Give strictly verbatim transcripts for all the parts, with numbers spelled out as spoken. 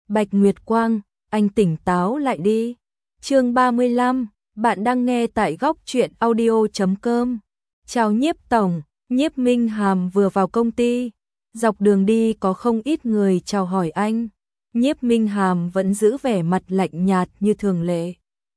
Bạch Nguyệt Quang, anh tỉnh táo lại đi. Chương ba mươi lăm, bạn đang nghe tại góc truyện audio chấm com. Chào Nhiếp tổng, Nhiếp Minh Hàm vừa vào công ty, dọc đường đi có không ít người chào hỏi anh. Nhiếp Minh Hàm vẫn giữ vẻ mặt lạnh nhạt như thường lệ.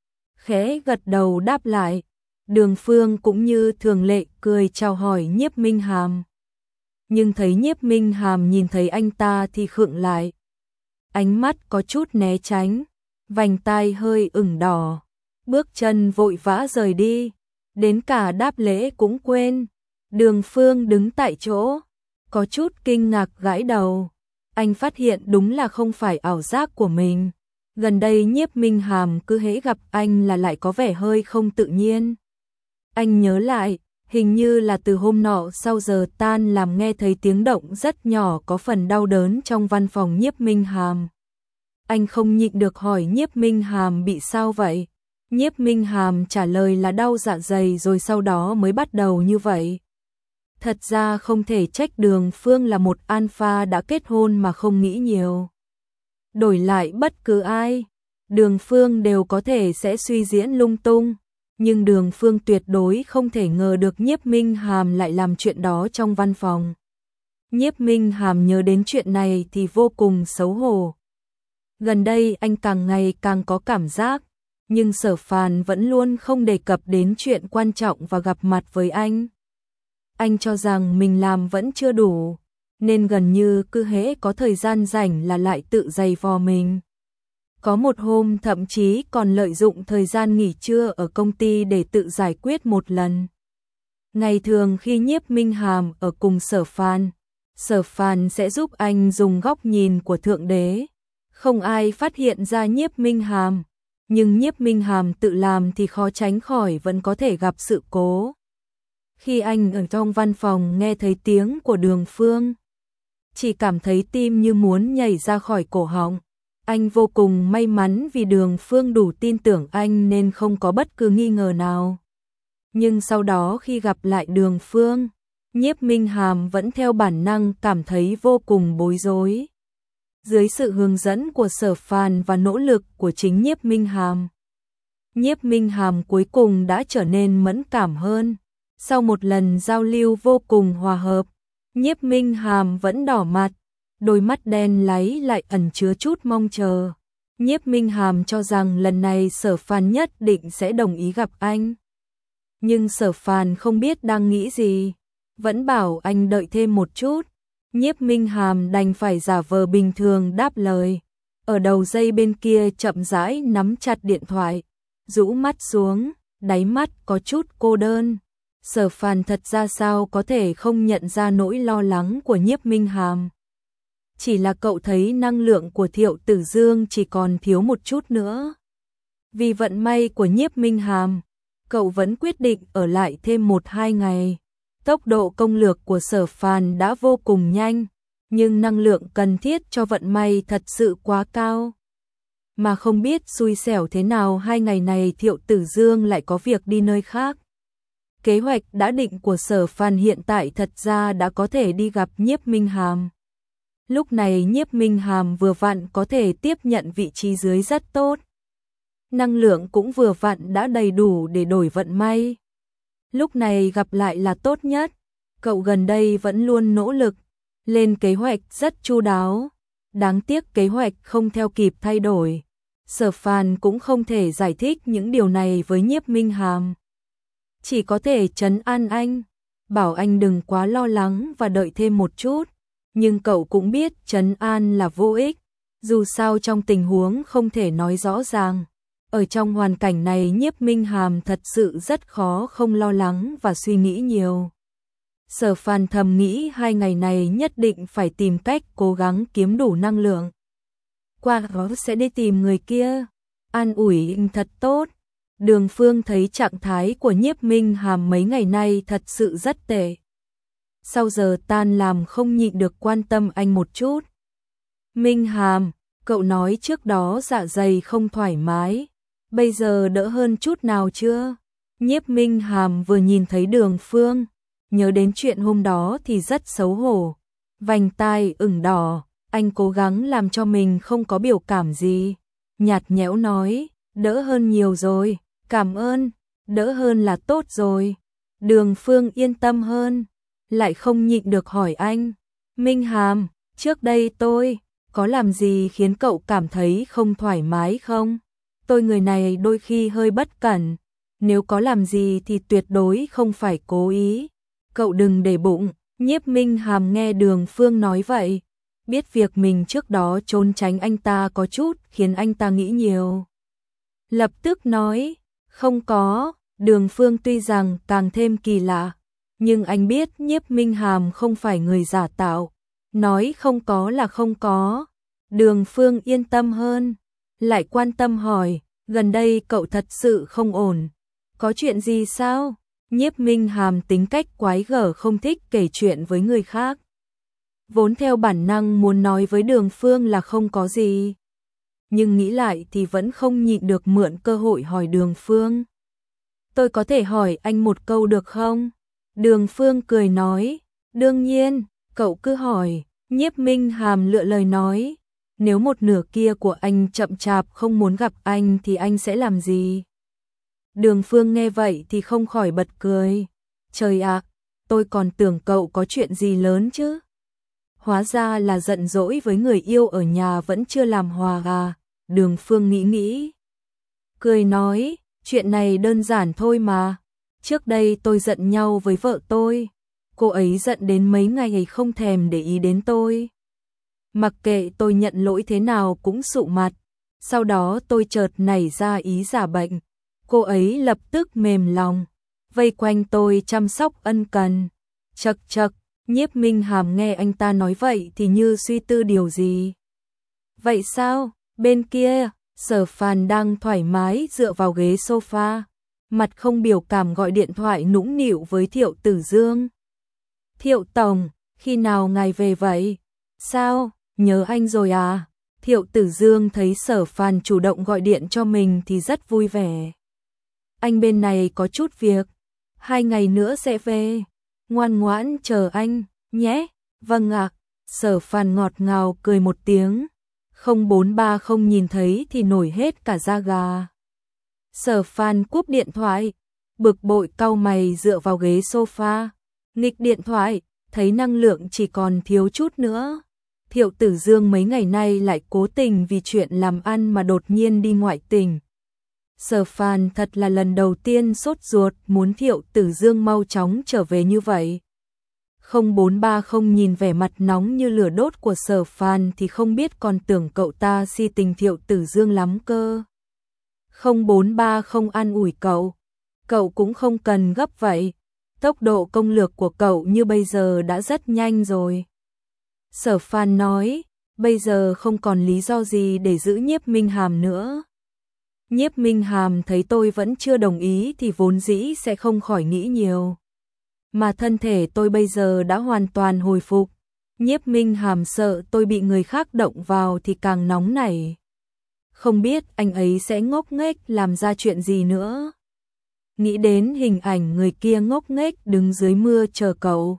Khẽ gật đầu đáp lại. Đường Phương cũng như thường lệ cười chào hỏi Nhiếp Minh Hàm. Nhưng thấy Nhiếp Minh Hàm nhìn thấy anh ta thì khựng lại. Ánh mắt có chút né tránh, vành tai hơi ửng đỏ, bước chân vội vã rời đi, đến cả đáp lễ cũng quên. Đường Phương đứng tại chỗ, có chút kinh ngạc gãi đầu. Anh phát hiện đúng là không phải ảo giác của mình. Gần đây Nhiếp Minh Hàm cứ hễ gặp anh là lại có vẻ hơi không tự nhiên. Anh nhớ lại, hình như là từ hôm nọ sau giờ tan làm nghe thấy tiếng động rất nhỏ có phần đau đớn trong văn phòng Nhiếp Minh Hàm. Anh không nhịn được hỏi Nhiếp Minh Hàm bị sao vậy? Nhiếp Minh Hàm trả lời là đau dạ dày rồi sau đó mới bắt đầu như vậy. Thật ra không thể trách Đường Phương là một alpha đã kết hôn mà không nghĩ nhiều. Đổi lại bất cứ ai, Đường Phương đều có thể sẽ suy diễn lung tung. Nhưng Đường Phương tuyệt đối không thể ngờ được Nhiếp Minh Hàm lại làm chuyện đó trong văn phòng. Nhiếp Minh Hàm nhớ đến chuyện này thì vô cùng xấu hổ. Gần đây anh càng ngày càng có cảm giác, nhưng Sở Phàn vẫn luôn không đề cập đến chuyện quan trọng và gặp mặt với anh. Anh cho rằng mình làm vẫn chưa đủ, nên gần như cứ hễ có thời gian rảnh là lại tự giày vò mình. Có một hôm thậm chí còn lợi dụng thời gian nghỉ trưa ở công ty để tự giải quyết một lần. Ngày thường khi Nhiếp Minh Hàm ở cùng Sở Phàn, Sở Phàn sẽ giúp anh dùng góc nhìn của Thượng Đế. Không ai phát hiện ra Nhiếp Minh Hàm, nhưng Nhiếp Minh Hàm tự làm thì khó tránh khỏi vẫn có thể gặp sự cố. Khi anh ở trong văn phòng nghe thấy tiếng của Đường Phương, chỉ cảm thấy tim như muốn nhảy ra khỏi cổ họng. Anh vô cùng may mắn vì Đường Phương đủ tin tưởng anh nên không có bất cứ nghi ngờ nào. Nhưng sau đó khi gặp lại Đường Phương, Nhiếp Minh Hàm vẫn theo bản năng cảm thấy vô cùng bối rối. Dưới sự hướng dẫn của Sở Phàn và nỗ lực của chính Nhiếp Minh Hàm, Nhiếp Minh Hàm cuối cùng đã trở nên mẫn cảm hơn. Sau một lần giao lưu vô cùng hòa hợp, Nhiếp Minh Hàm vẫn đỏ mặt, đôi mắt đen láy lại ẩn chứa chút mong chờ. Nhiếp Minh Hàm cho rằng lần này Sở Phàn nhất định sẽ đồng ý gặp anh. Nhưng Sở Phàn không biết đang nghĩ gì, vẫn bảo anh đợi thêm một chút. Nhiếp Minh Hàm đành phải giả vờ bình thường đáp lời. Ở đầu dây bên kia chậm rãi nắm chặt điện thoại, rũ mắt xuống, đáy mắt có chút cô đơn. Sở Phàn thật ra sao có thể không nhận ra nỗi lo lắng của Nhiếp Minh Hàm. Chỉ là cậu thấy năng lượng của Thiệu Tử Dương chỉ còn thiếu một chút nữa. Vì vận may của Nhiếp Minh Hàm, cậu vẫn quyết định ở lại thêm một hai ngày. Tốc độ công lược của Sở Phàn đã vô cùng nhanh, nhưng năng lượng cần thiết cho vận may thật sự quá cao. Mà không biết xui xẻo thế nào hai ngày này Thiệu Tử Dương lại có việc đi nơi khác. Kế hoạch đã định của Sở Phàn hiện tại thật ra đã có thể đi gặp Nhiếp Minh Hàm. Lúc này Nhiếp Minh Hàm vừa vặn có thể tiếp nhận vị trí dưới rất tốt. Năng lượng cũng vừa vặn đã đầy đủ để đổi vận may. Lúc này gặp lại là tốt nhất. Cậu gần đây vẫn luôn nỗ lực, lên kế hoạch rất chu đáo. Đáng tiếc kế hoạch không theo kịp thay đổi. Sở Phàn cũng không thể giải thích những điều này với Nhiếp Minh Hàm. Chỉ có thể trấn an anh, bảo anh đừng quá lo lắng và đợi thêm một chút. Nhưng cậu cũng biết trấn an là vô ích, dù sao trong tình huống không thể nói rõ ràng. Ở trong hoàn cảnh này Nhiếp Minh Hàm thật sự rất khó không lo lắng và suy nghĩ nhiều. Sở Phàn thầm nghĩ hai ngày này nhất định phải tìm cách cố gắng kiếm đủ năng lượng. Qua đó sẽ đi tìm người kia, an ủi anh thật tốt. Đường Phương thấy trạng thái của Nhiếp Minh Hàm mấy ngày nay thật sự rất tệ. Sau giờ tan làm không nhịn được quan tâm anh một chút. Minh Hàm, cậu nói trước đó dạ dày không thoải mái, bây giờ đỡ hơn chút nào chưa? Nhiếp Minh Hàm vừa nhìn thấy Đường Phương, nhớ đến chuyện hôm đó thì rất xấu hổ, vành tai ửng đỏ, Anh cố gắng làm cho mình không có biểu cảm gì, nhạt nhẽo nói, đỡ hơn nhiều rồi, cảm ơn, đỡ hơn là tốt rồi. Đường Phương yên tâm hơn, lại không nhịn được hỏi anh, Minh Hàm, trước đây tôi có làm gì khiến cậu cảm thấy không thoải mái không? Tôi người này đôi khi hơi bất cẩn, nếu có làm gì thì tuyệt đối không phải cố ý. Cậu đừng để bụng. Nhiếp Minh Hàm nghe Đường Phương nói vậy, biết việc mình trước đó trốn tránh anh ta có chút khiến anh ta nghĩ nhiều. Lập tức nói, không có. Đường Phương tuy rằng càng thêm kỳ lạ, nhưng anh biết Nhiếp Minh Hàm không phải người giả tạo, nói không có là không có. Đường Phương yên tâm hơn, lại quan tâm hỏi, gần đây cậu thật sự không ổn, có chuyện gì sao? Nhiếp Minh Hàm tính cách quái gở, không thích kể chuyện với người khác. Vốn theo bản năng muốn nói với Đường Phương là không có gì, nhưng nghĩ lại thì vẫn không nhịn được mượn cơ hội hỏi Đường Phương. Tôi có thể hỏi anh một câu được không? Đường Phương cười nói, đương nhiên, cậu cứ hỏi. Nhiếp Minh Hàm lựa lời nói, nếu một nửa kia của anh chậm chạp không muốn gặp anh thì anh sẽ làm gì? Đường Phương nghe vậy thì không khỏi bật cười. Trời ạ, tôi còn tưởng cậu có chuyện gì lớn chứ. Hóa ra là giận dỗi với người yêu ở nhà vẫn chưa làm hòa à. Đường Phương nghĩ nghĩ, cười nói, chuyện này đơn giản thôi mà. Trước đây tôi giận nhau với vợ tôi, cô ấy giận đến mấy ngày ấy không thèm để ý đến tôi. Mặc kệ tôi nhận lỗi thế nào cũng sụ mặt. Sau đó tôi chợt nảy ra ý giả bệnh, cô ấy lập tức mềm lòng, vây quanh tôi chăm sóc ân cần. Chậc chậc, Nhiếp Minh Hàm nghe anh ta nói vậy thì như suy tư điều gì. Vậy sao? Bên kia, Sở Phàn đang thoải mái dựa vào ghế sofa, mặt không biểu cảm gọi điện thoại nũng nịu với Thiệu Tử Dương. Thiệu Tổng, khi nào ngài về vậy? Sao, nhớ anh rồi à? Thiệu Tử Dương thấy Sở Phàn chủ động gọi điện cho mình thì rất vui vẻ. Anh bên này có chút việc, hai ngày nữa sẽ về, ngoan ngoãn chờ anh, nhé. Vâng ạ. Sở Phàn ngọt ngào cười một tiếng, không bốn ba không nhìn thấy thì nổi hết cả da gà. Sở Phàn cúp điện thoại, bực bội cau mày dựa vào ghế sofa, nghịch điện thoại, thấy năng lượng chỉ còn thiếu chút nữa. Thiệu Tử Dương mấy ngày nay lại cố tình vì chuyện làm ăn mà đột nhiên đi ngoại tỉnh. Sở Phàn thật là lần đầu tiên sốt ruột muốn Thiệu Tử Dương mau chóng trở về như vậy. không bốn ba không nhìn vẻ mặt nóng như lửa đốt của Sở Phàn thì không biết còn tưởng cậu ta si tình Thiệu Tử Dương lắm cơ. không bốn ba không an ủi cậu, cậu cũng không cần gấp vậy, tốc độ công lược của cậu như bây giờ đã rất nhanh rồi. Sở Phàn nói, bây giờ không còn lý do gì để giữ Nhiếp Minh Hàm nữa. Nhiếp Minh Hàm thấy tôi vẫn chưa đồng ý thì vốn dĩ sẽ không khỏi nghĩ nhiều. Mà thân thể tôi bây giờ đã hoàn toàn hồi phục. Nhiếp Minh Hàm sợ tôi bị người khác động vào thì càng nóng nảy. Không biết anh ấy sẽ ngốc nghếch làm ra chuyện gì nữa. Nghĩ đến hình ảnh người kia ngốc nghếch đứng dưới mưa chờ cậu.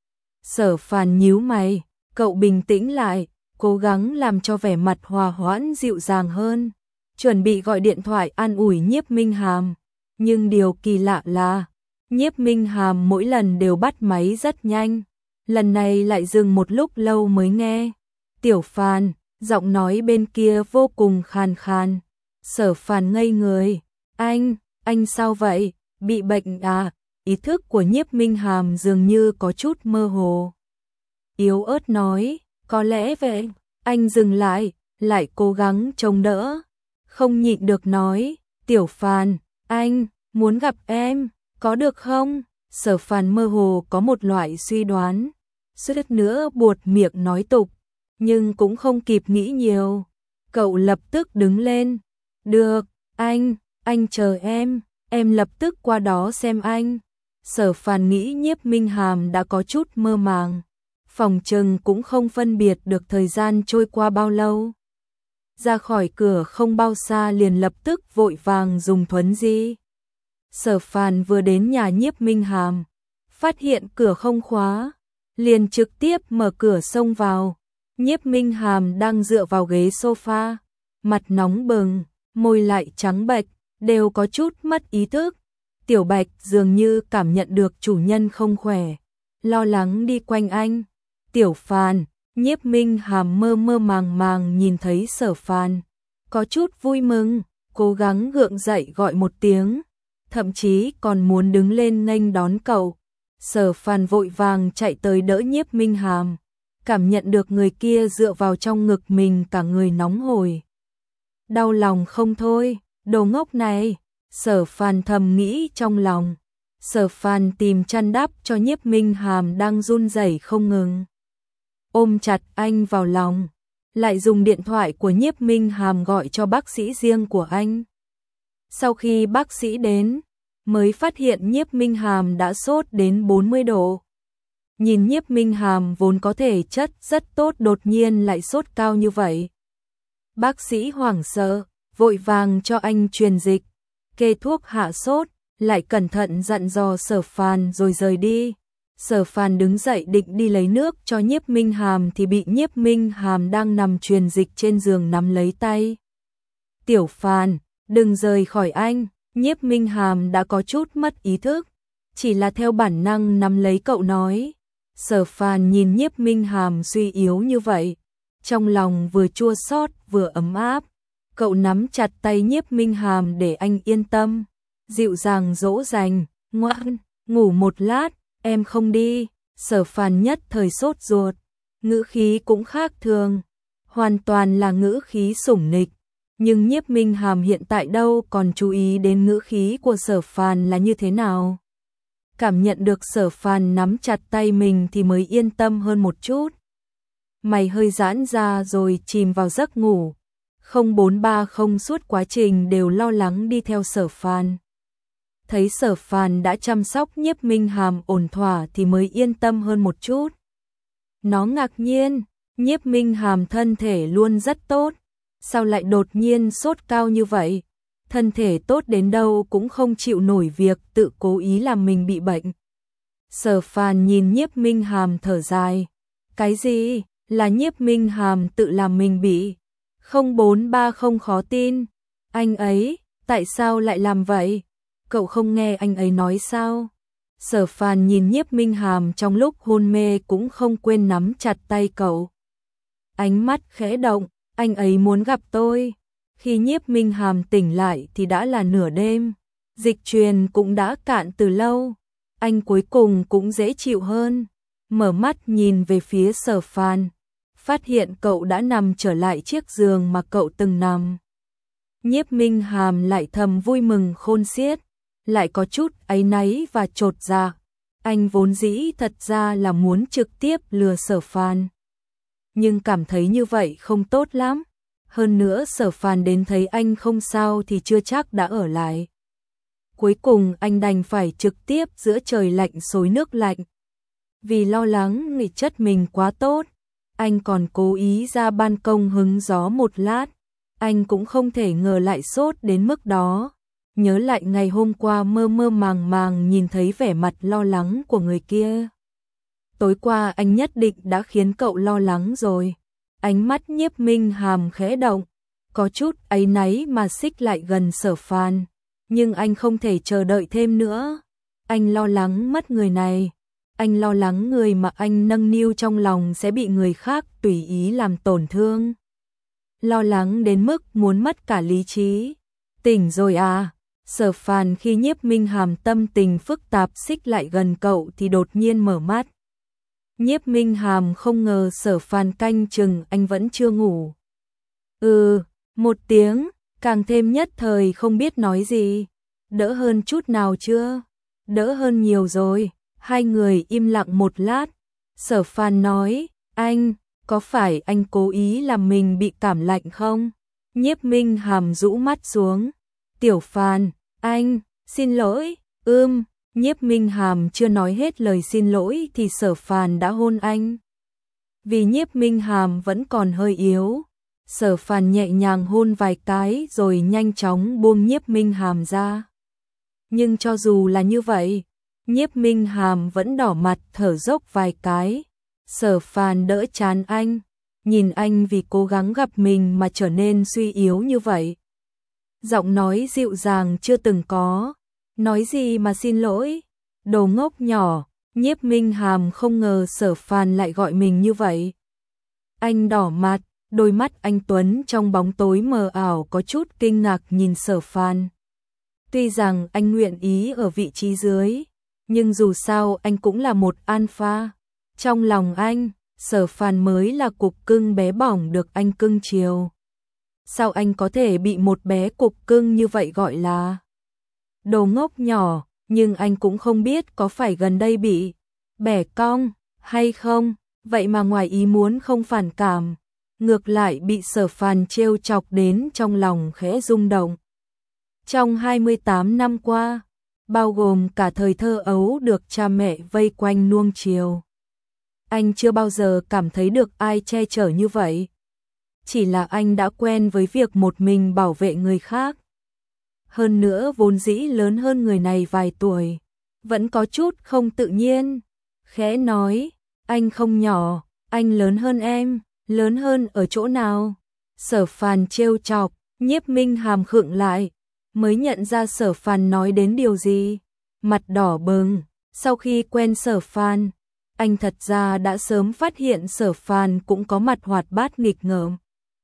Sở Phàn nhíu mày, cậu bình tĩnh lại, cố gắng làm cho vẻ mặt hòa hoãn dịu dàng hơn, chuẩn bị gọi điện thoại an ủi Nhiếp Minh Hàm. Nhưng điều kỳ lạ là, Nhiếp Minh Hàm mỗi lần đều bắt máy rất nhanh, lần này lại dừng một lúc lâu mới nghe. Tiểu Phàn, giọng nói bên kia vô cùng khàn khàn. Sở Phàn ngây người, anh, anh sao vậy, bị bệnh à? Ý thức của Nhiếp Minh Hàm dường như có chút mơ hồ. Yếu ớt nói, có lẽ vậy. Anh dừng lại, lại cố gắng chống đỡ. Không nhịn được nói, Tiểu Phàn, anh, muốn gặp em, có được không? Sở Phàn mơ hồ có một loại suy đoán, suýt nữa buột miệng nói tục, nhưng cũng không kịp nghĩ nhiều. Cậu lập tức đứng lên, được, anh, anh chờ em, em lập tức qua đó xem anh. Sở Phàn nghĩ Nhiếp Minh Hàm đã có chút mơ màng, phòng trừng cũng không phân biệt được thời gian trôi qua bao lâu. Ra khỏi cửa không bao xa liền lập tức vội vàng dùng thuấn di. Sở Phàn vừa đến nhà Nhiếp Minh Hàm, phát hiện cửa không khóa, liền trực tiếp mở cửa xông vào. Nhiếp Minh Hàm đang dựa vào ghế sofa, mặt nóng bừng, môi lại trắng bệch, đều có chút mất ý thức. Tiểu Bạch dường như cảm nhận được chủ nhân không khỏe, lo lắng đi quanh anh. Tiểu Phàn, Nhiếp Minh Hàm mơ mơ màng màng nhìn thấy Sở Phàn, có chút vui mừng, cố gắng gượng dậy gọi một tiếng, thậm chí còn muốn đứng lên nghênh đón cậu. Sở Phàn vội vàng chạy tới đỡ Nhiếp Minh Hàm, cảm nhận được người kia dựa vào trong ngực mình cả người nóng hổi. Đau lòng không thôi, đồ ngốc này, Sở Phàn thầm nghĩ trong lòng. Sở Phàn tìm chăn đắp cho Nhiếp Minh Hàm đang run rẩy không ngừng, ôm chặt anh vào lòng, lại dùng điện thoại của Nhiếp Minh Hàm gọi cho bác sĩ riêng của anh. Sau khi bác sĩ đến, mới phát hiện Nhiếp Minh Hàm đã sốt đến bốn mươi độ. Nhìn Nhiếp Minh Hàm vốn có thể chất rất tốt đột nhiên lại sốt cao như vậy. Bác sĩ hoảng sợ, vội vàng cho anh truyền dịch, kê thuốc hạ sốt, lại cẩn thận dặn dò Sở Phàn rồi rời đi. Sở Phàn đứng dậy định đi lấy nước cho Nhiếp Minh Hàm thì bị Nhiếp Minh Hàm đang nằm truyền dịch trên giường nắm lấy tay. Tiểu Phàn, đừng rời khỏi anh. Nhiếp Minh Hàm đã có chút mất ý thức, chỉ là theo bản năng nắm lấy cậu nói. Sở Phàn nhìn Nhiếp Minh Hàm suy yếu như vậy, trong lòng vừa chua xót vừa ấm áp. Cậu nắm chặt tay Nhiếp Minh Hàm để anh yên tâm, dịu dàng dỗ dành, ngoan, ngủ một lát, em không đi. Sở Phàn nhất thời sốt ruột, ngữ khí cũng khác thường, hoàn toàn là ngữ khí sủng nịch. Nhưng Nhiếp Minh Hàm hiện tại đâu còn chú ý đến ngữ khí của Sở Phàn là như thế nào. Cảm nhận được Sở Phàn nắm chặt tay mình thì mới yên tâm hơn một chút. Mày hơi giãn ra rồi chìm vào giấc ngủ. không bốn ba không suốt quá trình đều lo lắng đi theo Sở Phàn. Thấy Sở Phàn đã chăm sóc Nhiếp Minh Hàm ổn thỏa thì mới yên tâm hơn một chút. Nó ngạc nhiên, Nhiếp Minh Hàm thân thể luôn rất tốt, sao lại đột nhiên sốt cao như vậy? Thân thể tốt đến đâu cũng không chịu nổi việc tự cố ý làm mình bị bệnh. Sở Phàn nhìn Nhiếp Minh Hàm thở dài. Cái gì? Là Nhiếp Minh Hàm tự làm mình bị? không bốn ba không khó tin. Anh ấy, tại sao lại làm vậy? Cậu không nghe anh ấy nói sao? Sở Phàn nhìn Nhiếp Minh Hàm trong lúc hôn mê cũng không quên nắm chặt tay cậu. Ánh mắt khẽ động, anh ấy muốn gặp tôi. Khi Nhiếp Minh Hàm tỉnh lại thì đã là nửa đêm, dịch truyền cũng đã cạn từ lâu. Anh cuối cùng cũng dễ chịu hơn, mở mắt nhìn về phía Sở Phàn, phát hiện cậu đã nằm trở lại chiếc giường mà cậu từng nằm. Nhiếp Minh Hàm lại thầm vui mừng khôn xiết, lại có chút áy náy và chột dạ. Anh vốn dĩ thật ra là muốn trực tiếp lừa Sở Phàn, nhưng cảm thấy như vậy không tốt lắm. Hơn nữa Sở Phàn đến thấy anh không sao thì chưa chắc đã ở lại. Cuối cùng anh đành phải trực tiếp giữa trời lạnh xối nước lạnh. Vì lo lắng nghỉ chất mình quá tốt, anh còn cố ý ra ban công hứng gió một lát. Anh cũng không thể ngờ lại sốt đến mức đó. Nhớ lại ngày hôm qua mơ mơ màng màng nhìn thấy vẻ mặt lo lắng của người kia. Tối qua anh nhất định đã khiến cậu lo lắng rồi. Ánh mắt Nhiếp Minh Hàm khẽ động, có chút áy náy mà xích lại gần Sở Phàn. Nhưng anh không thể chờ đợi thêm nữa. Anh lo lắng mất người này. Anh lo lắng người mà anh nâng niu trong lòng sẽ bị người khác tùy ý làm tổn thương. Lo lắng đến mức muốn mất cả lý trí. Tỉnh rồi à? Sở Phàn khi Nhiếp Minh Hàm tâm tình phức tạp xích lại gần cậu thì đột nhiên mở mắt. Nhiếp Minh Hàm không ngờ Sở Phàn canh chừng anh vẫn chưa ngủ. Ừ, một tiếng, càng thêm nhất thời không biết nói gì. Đỡ hơn chút nào chưa? Đỡ hơn nhiều rồi. Hai người im lặng một lát. Sở Phàn nói, anh, có phải anh cố ý làm mình bị cảm lạnh không? Nhiếp Minh Hàm rũ mắt xuống. Tiểu Phàn, anh, xin lỗi, ưm. Nhiếp Minh Hàm chưa nói hết lời xin lỗi thì Sở Phàn đã hôn anh. Vì Nhiếp Minh Hàm vẫn còn hơi yếu, Sở Phàn nhẹ nhàng hôn vài cái rồi nhanh chóng buông Nhiếp Minh Hàm ra. Nhưng cho dù là như vậy, Nhiếp Minh Hàm vẫn đỏ mặt thở dốc vài cái. Sở Phàn đỡ trán anh, nhìn anh vì cố gắng gặp mình mà trở nên suy yếu như vậy. Giọng nói dịu dàng chưa từng có, nói gì mà xin lỗi, đồ ngốc nhỏ. Nhiếp Minh Hàm không ngờ Sở Phàn lại gọi mình như vậy. Anh đỏ mặt, đôi mắt anh tuấn trong bóng tối mờ ảo có chút kinh ngạc nhìn Sở Phàn. Tuy rằng anh nguyện ý ở vị trí dưới, nhưng dù sao anh cũng là một alpha. Trong lòng anh, Sở Phàn mới là cục cưng bé bỏng được anh cưng chiều. Sao anh có thể bị một bé cục cưng như vậy gọi là đồ ngốc nhỏ, nhưng anh cũng không biết có phải gần đây bị bẻ cong hay không, vậy mà ngoài ý muốn không phản cảm, ngược lại bị Sở Phàn trêu chọc đến trong lòng khẽ rung động. Trong hai mươi tám năm qua, bao gồm cả thời thơ ấu được cha mẹ vây quanh nuông chiều, anh chưa bao giờ cảm thấy được ai che chở như vậy. Chỉ là anh đã quen với việc một mình bảo vệ người khác. Hơn nữa vốn dĩ lớn hơn người này vài tuổi, vẫn có chút không tự nhiên. Khẽ nói, anh không nhỏ, anh lớn hơn em, lớn hơn ở chỗ nào? Sở Phàn trêu chọc, Nhiếp Minh Hàm khựng lại, mới nhận ra Sở Phàn nói đến điều gì. Mặt đỏ bừng, sau khi quen Sở Phàn, anh thật ra đã sớm phát hiện Sở Phàn cũng có mặt hoạt bát nghịch ngợm.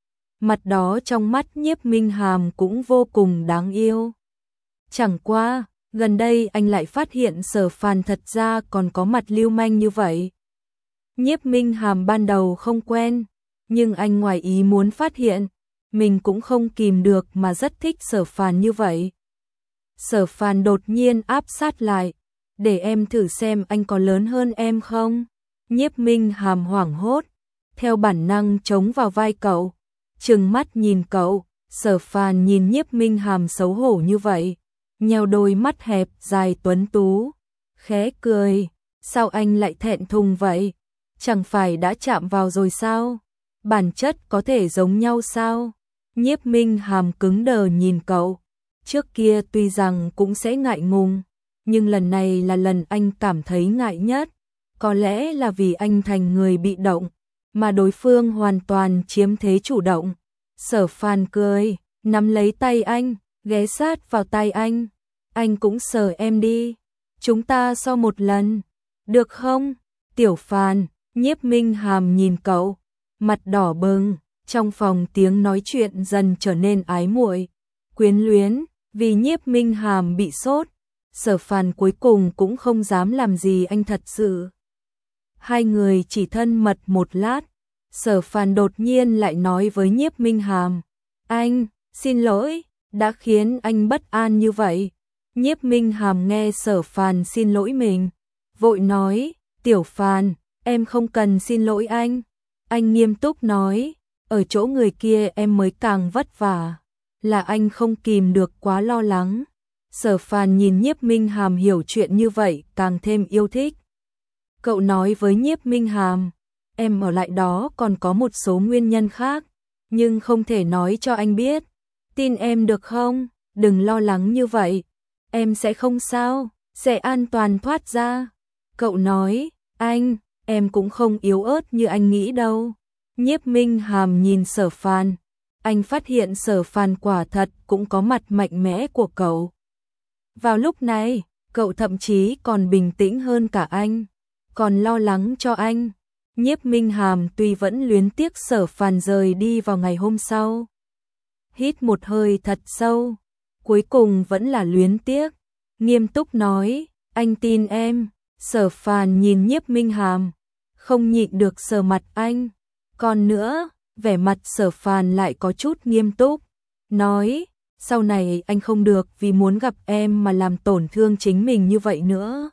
Mặt đó trong mắt Nhiếp Minh Hàm cũng vô cùng đáng yêu. Chẳng qua, gần đây anh lại phát hiện Sở Phàn thật ra còn có mặt lưu manh như vậy. Nhiếp Minh Hàm ban đầu không quen, nhưng anh ngoài ý muốn phát hiện, mình cũng không kìm được mà rất thích Sở Phàn như vậy. Sở Phàn đột nhiên áp sát lại, để em thử xem anh có lớn hơn em không? Nhiếp Minh Hàm hoảng hốt, theo bản năng chống vào vai cậu, trừng mắt nhìn cậu. Sở Phàn nhìn Nhiếp Minh Hàm xấu hổ như vậy, nheo đôi mắt hẹp dài tuấn tú, khẽ cười, sao anh lại thẹn thùng vậy? Chẳng phải đã chạm vào rồi sao? Bản chất có thể giống nhau sao? Nhiếp Minh Hàm cứng đờ nhìn cậu, trước kia tuy rằng cũng sẽ ngại ngùng, nhưng lần này là lần anh cảm thấy ngại nhất, có lẽ là vì anh thành người bị động, mà đối phương hoàn toàn chiếm thế chủ động. Sở Phàn cười, nắm lấy tay anh, ghé sát vào tay anh. Anh cũng sờ em đi, chúng ta so một lần, được không? Tiểu Phàn. Nhiếp Minh Hàm nhìn cậu, mặt đỏ bừng, trong phòng tiếng nói chuyện dần trở nên ái muội, quyến luyến, vì Nhiếp Minh Hàm bị sốt. Sở Phàn cuối cùng cũng không dám làm gì anh thật sự. Hai người chỉ thân mật một lát, Sở Phàn đột nhiên lại nói với Nhiếp Minh Hàm, anh, xin lỗi, đã khiến anh bất an như vậy. Nhiếp Minh Hàm nghe Sở Phàn xin lỗi mình, vội nói, Tiểu Phàn, em không cần xin lỗi anh. Anh nghiêm túc nói, ở chỗ người kia em mới càng vất vả, là anh không kìm được quá lo lắng. Sở Phàn nhìn Nhiếp Minh Hàm hiểu chuyện như vậy càng thêm yêu thích. Cậu nói với Nhiếp Minh Hàm, em ở lại đó còn có một số nguyên nhân khác, nhưng không thể nói cho anh biết. Tin em được không? Đừng lo lắng như vậy, em sẽ không sao, sẽ an toàn thoát ra. Cậu nói, anh, em cũng không yếu ớt như anh nghĩ đâu. Nhiếp Minh Hàm nhìn Sở Phàn, anh phát hiện Sở Phàn quả thật cũng có mặt mạnh mẽ của cậu. Vào lúc này, cậu thậm chí còn bình tĩnh hơn cả anh, còn lo lắng cho anh. Nhiếp Minh Hàm tuy vẫn luyến tiếc Sở Phàn rời đi vào ngày hôm sau. Hít một hơi thật sâu, cuối cùng vẫn là luyến tiếc, nghiêm túc nói, anh tin em. Sở Phàn nhìn Nhiếp Minh Hàm, không nhịn được sờ mặt anh. Còn nữa, vẻ mặt Sở Phàn lại có chút nghiêm túc, nói, sau này anh không được vì muốn gặp em mà làm tổn thương chính mình như vậy nữa.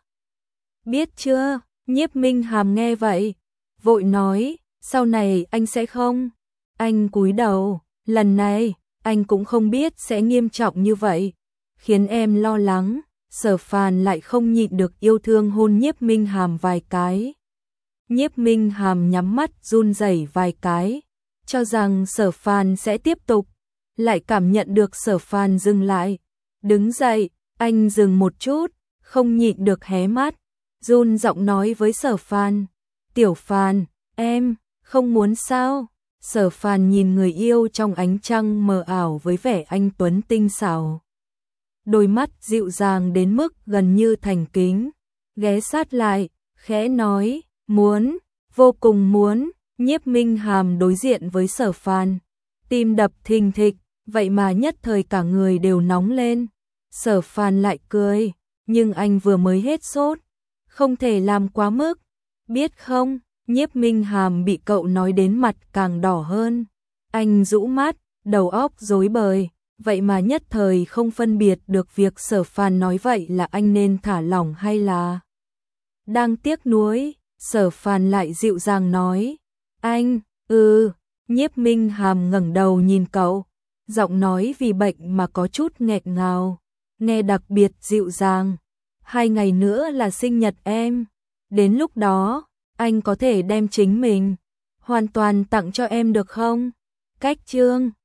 Biết chưa? Nhiếp Minh Hàm nghe vậy, vội nói, sau này anh sẽ không. Anh cúi đầu, lần này, anh cũng không biết sẽ nghiêm trọng như vậy, khiến em lo lắng. Sở Phàn lại không nhịn được yêu thương hôn Nhiếp Minh Hàm vài cái. Nhiếp Minh Hàm nhắm mắt run rẩy vài cái, cho rằng Sở Phàn sẽ tiếp tục, lại cảm nhận được Sở Phàn dừng lại. Đứng dậy, anh dừng một chút, không nhịn được hé mắt, run giọng nói với Sở Phàn, Tiểu Phàn, em, không muốn sao? Sở Phàn nhìn người yêu trong ánh trăng mờ ảo với vẻ anh tuấn tinh xảo. Đôi mắt dịu dàng đến mức gần như thành kính, ghé sát lại, khẽ nói, muốn, vô cùng muốn. Nhiếp Minh Hàm đối diện với Sở Phàn, tim đập thình thịch, vậy mà nhất thời cả người đều nóng lên. Sở Phàn lại cười, nhưng anh vừa mới hết sốt, không thể làm quá mức, biết không? Nhiếp Minh Hàm bị cậu nói đến mặt càng đỏ hơn. Anh rũ mắt, đầu óc rối bời, vậy mà nhất thời không phân biệt được việc Sở Phàn nói vậy là anh nên thả lỏng hay là đang tiếc nuối. Sở Phàn lại dịu dàng nói, anh, ừ. Nhiếp Minh Hàm ngẩng đầu nhìn cậu, giọng nói vì bệnh mà có chút nghẹn ngào, nghe đặc biệt dịu dàng. Hai ngày nữa là sinh nhật em, đến lúc đó, anh có thể đem chính mình hoàn toàn tặng cho em được không? Cách chương